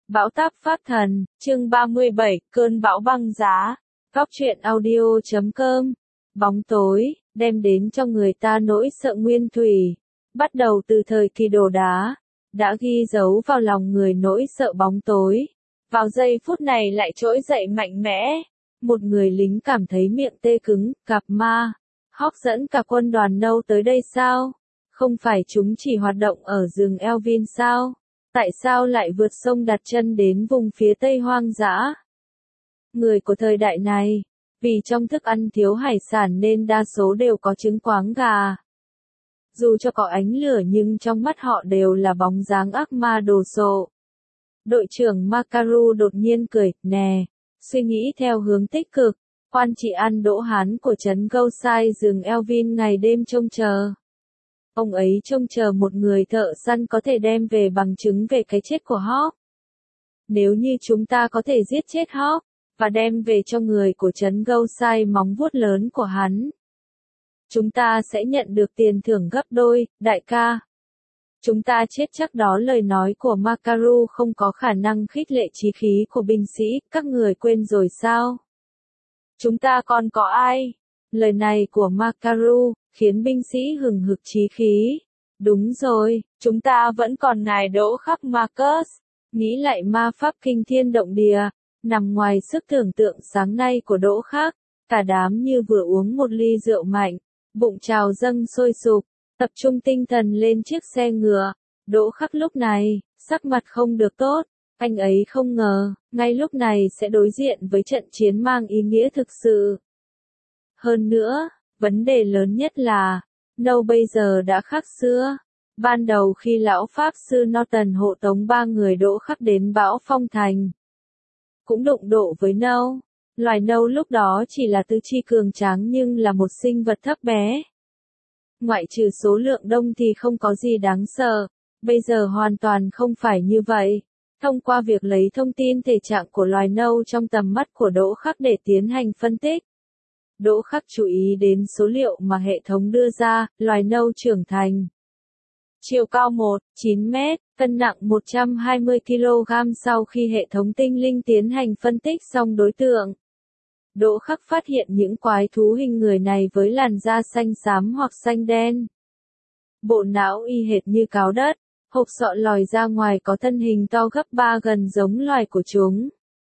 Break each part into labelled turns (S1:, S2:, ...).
S1: Bão táp Pháp Thần, chương 37, cơn bão băng giá. Góc truyện audio.com. Bóng tối, đem đến cho người ta nỗi sợ nguyên thủy. Bắt đầu từ thời kỳ đồ đá, đã ghi dấu vào lòng người nỗi sợ bóng tối. Vào giây phút này lại trỗi dậy mạnh mẽ. Một người lính cảm thấy miệng tê cứng, gặp ma. Hawk dẫn cả quân đoàn nâu tới đây sao? Không phải chúng chỉ hoạt động ở rừng Elvin sao? Tại sao lại vượt sông đặt chân đến vùng phía tây hoang dã? Người của thời đại này, vì trong thức ăn thiếu hải sản nên đa số đều có trứng quáng gà. Dù cho có ánh lửa nhưng trong mắt họ đều là bóng dáng ác ma đồ sộ. Đội trưởng Makaru đột nhiên cười, nè, suy nghĩ theo hướng tích cực. Quan trị an Đỗ Hán của trấn Goursai rừng Elvin ngày đêm trông chờ. Ông ấy trông chờ một người thợ săn có thể đem về bằng chứng về cái chết của Hawk. Nếu như chúng ta có thể giết chết Hawk, và đem về cho người của trấn Goursai móng vuốt lớn của hắn, chúng ta sẽ nhận được tiền thưởng gấp đôi, đại ca. Chúng ta chết chắc đó. Lời nói của Makaru không có khả năng khích lệ chí khí của binh sĩ, các người quên rồi sao? Chúng ta còn có ai? Lời này của Makaru khiến binh sĩ hừng hực chí khí. Đúng rồi, chúng ta vẫn còn ngài Đỗ Khắc Marcus. Nghĩ lại ma pháp kinh thiên động địa, nằm ngoài sức tưởng tượng sáng nay của Đỗ Khắc. Cả đám như vừa uống một ly rượu mạnh, bụng trào dâng sôi sục, tập trung tinh thần lên chiếc xe ngựa. Đỗ Khắc lúc này, sắc mặt không được tốt. Anh ấy không ngờ, ngay lúc này sẽ đối diện với trận chiến mang ý nghĩa thực sự. Hơn nữa, vấn đề lớn nhất là, Nâu bây giờ đã khác xưa. Ban đầu khi lão Pháp sư Norton hộ tống 3 người Đỗ Khắc đến bão phong thành, cũng đụng độ với Nâu. Loài Nâu lúc đó chỉ là tứ chi cường tráng nhưng là một sinh vật thấp bé. Ngoại trừ số lượng đông thì không có gì đáng sợ. Bây giờ hoàn toàn không phải như vậy. Thông qua việc lấy thông tin thể trạng của loài Nâu trong tầm mắt của Đỗ Khắc để tiến hành phân tích, Đỗ Khắc chú ý đến số liệu mà hệ thống đưa ra. Loài Nâu trưởng thành, chiều cao 1,9 mét, cân nặng 120 kg. Sau khi hệ thống tinh linh tiến hành phân tích xong đối tượng, Đỗ Khắc phát hiện những quái thú hình người này với làn da xanh xám hoặc xanh đen. Bộ não y hệt như cáo đất, hộp sọ lòi ra ngoài có thân hình to gấp 3 gần giống loài của chúng.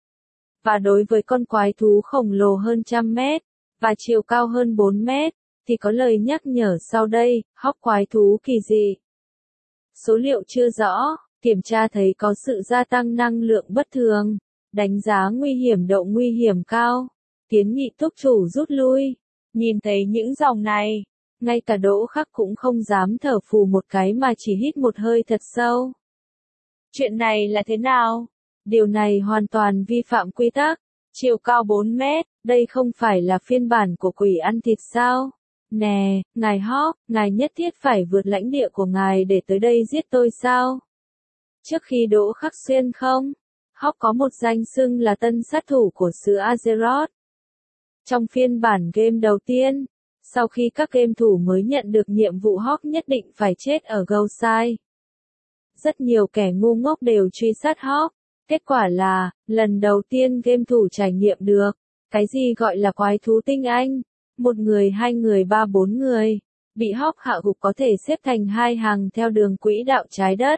S1: Và đối với con quái thú khổng lồ hơn 100 mét, và chiều cao hơn 4 mét, thì có lời nhắc nhở sau đây. Hawk quái thú kỳ dị. Số liệu chưa rõ, kiểm tra thấy có sự gia tăng năng lượng bất thường, đánh giá nguy hiểm độ nguy hiểm cao, kiến nghị túc chủ rút lui. Nhìn thấy những dòng này, ngay cả Đỗ Khắc cũng không dám thở phù một cái mà chỉ hít một hơi thật sâu. Chuyện này là thế nào? Điều này hoàn toàn vi phạm quy tắc. Chiều cao 4 mét, đây không phải là phiên bản của quỷ ăn thịt sao? Nè, ngài Hawk, ngài nhất thiết phải vượt lãnh địa của ngài để tới đây giết tôi sao? Trước khi Đỗ Khắc xuyên không? Hawk có một danh xưng là tân sát thủ của xứ Azeroth. Trong phiên bản game đầu tiên, sau khi các game thủ mới nhận được nhiệm vụ Hawk nhất định phải chết ở Goursai, rất nhiều kẻ ngu ngốc đều truy sát Hawk. Kết quả là, lần đầu tiên game thủ trải nghiệm được, cái gì gọi là quái thú tinh anh. 1 người, 2 người, 3, 4 người, bị Hawk hạ gục có thể xếp thành 2 hàng theo đường quỹ đạo trái đất.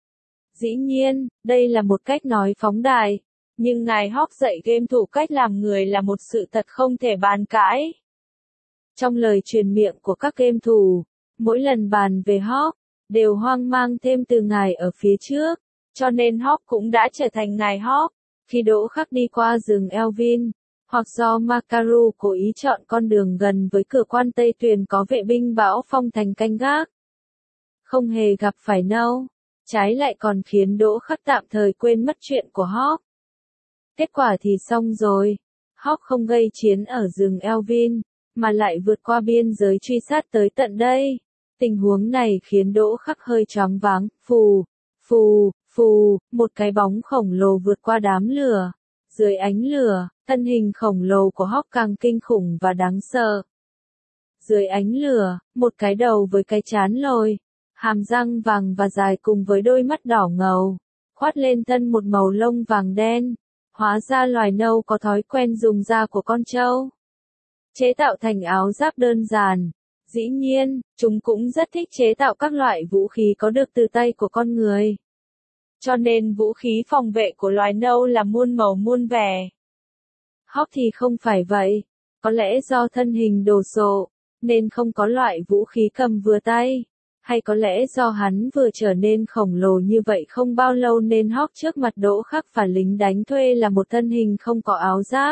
S1: Dĩ nhiên, đây là một cách nói phóng đại, nhưng ngài Hawk dạy game thủ cách làm người là một sự thật không thể bàn cãi. Trong lời truyền miệng của các game thủ, mỗi lần bàn về Hawk, đều hoang mang thêm từ ngài ở phía trước. Cho nên Hawk cũng đã trở thành ngài Hawk. Khi Đỗ Khắc đi qua rừng Elvin, hoặc do Makaru cố ý chọn con đường gần với cửa quan Tây Tuyền có vệ binh bão phong thành canh gác, không hề gặp phải Nâu, trái lại còn khiến Đỗ Khắc tạm thời quên mất chuyện của Hawk. Kết quả thì xong rồi. Hawk không gây chiến ở rừng Elvin, mà lại vượt qua biên giới truy sát tới tận đây. Tình huống này khiến Đỗ Khắc hơi choáng váng. Phù, phù, phù, một cái bóng khổng lồ vượt qua đám lửa. Dưới ánh lửa, thân hình khổng lồ của Hawk càng kinh khủng và đáng sợ. Dưới ánh lửa, một cái đầu với cái trán lồi, hàm răng vàng và dài cùng với đôi mắt đỏ ngầu, khoát lên thân một màu lông vàng đen. Hóa ra loài nâu có thói quen dùng da của con trâu chế tạo thành áo giáp đơn giản. Dĩ nhiên, chúng cũng rất thích chế tạo các loại vũ khí có được từ tay của con người. Cho nên vũ khí phòng vệ của loài nâu là muôn màu muôn vẻ. Hawk thì không phải vậy. Có lẽ do thân hình đồ sộ, nên không có loại vũ khí cầm vừa tay. Hay có lẽ do hắn vừa trở nên khổng lồ như vậy không bao lâu nên Hawk trước mặt Đỗ Khắc và lính đánh thuê là một thân hình không có áo giáp.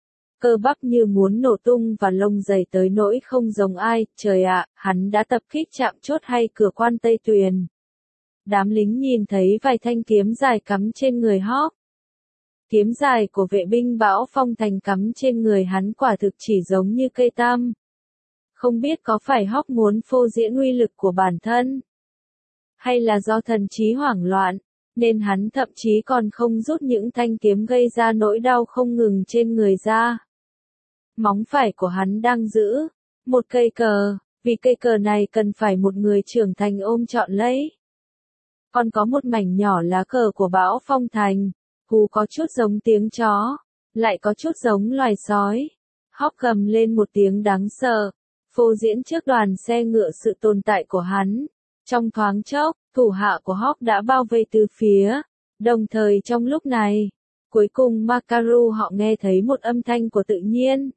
S1: Cơ bắp như muốn nổ tung và lông dày tới nỗi không giống ai, trời ạ, hắn đã tập kích trạm chốt hay cửa quan Tây Tuyền. Đám lính nhìn thấy vài thanh kiếm dài cắm trên người Hawk. Kiếm dài của vệ binh Bão Phong Thành cắm trên người hắn quả thực chỉ giống như cây tăm. Không biết có phải Hawk muốn phô diễn uy lực của bản thân, hay là do thần trí hoảng loạn, nên hắn thậm chí còn không rút những thanh kiếm gây ra nỗi đau không ngừng trên người ra. Móng phải của hắn đang giữ một cây cờ, vì cây cờ này cần phải một người trưởng thành ôm trọn lấy. Còn có một mảnh nhỏ lá cờ của Bão Phong Thành, hú có chút giống tiếng chó, lại có chút giống loài sói. Hawk gầm lên một tiếng đáng sợ, phô diễn trước đoàn xe ngựa sự tồn tại của hắn. Trong thoáng chốc, thủ hạ của Hawk đã bao vây từ phía. Đồng thời trong lúc này, cuối cùng Makaru họ nghe thấy một âm thanh của tự nhiên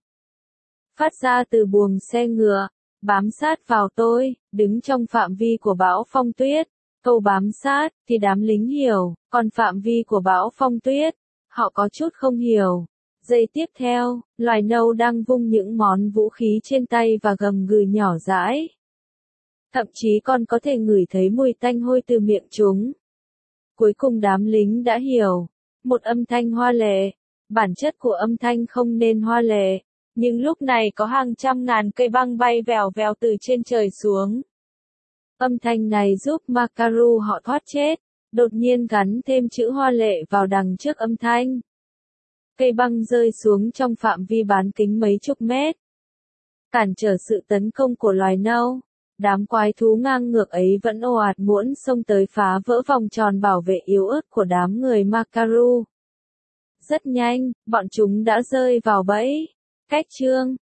S1: phát ra từ buồng xe ngựa, bám sát vào tôi, đứng trong phạm vi của Bão Phong Tuyết. Câu bám sát, thì đám lính hiểu, còn phạm vi của Bão Phong Tuyết, họ có chút không hiểu. Giây tiếp theo, loài nâu đang vung những món vũ khí trên tay và gầm gừ nhỏ dãi. Thậm chí còn có thể ngửi thấy mùi tanh hôi từ miệng chúng. Cuối cùng đám lính đã hiểu, một âm thanh hoa lệ, bản chất của âm thanh không nên hoa lệ, nhưng lúc này có hàng trăm ngàn cây băng bay vèo vèo từ trên trời xuống. Âm thanh này giúp Makaru họ thoát chết, đột nhiên gắn thêm chữ hoa lệ vào đằng trước âm thanh. Cây băng rơi xuống trong phạm vi bán kính mấy chục mét, cản trở sự tấn công của loài nâu. Đám quái thú ngang ngược ấy vẫn ồ ạt muốn xông tới phá vỡ vòng tròn bảo vệ yếu ớt của đám người Makaru. Rất nhanh, bọn chúng đã rơi vào bẫy. Cách chương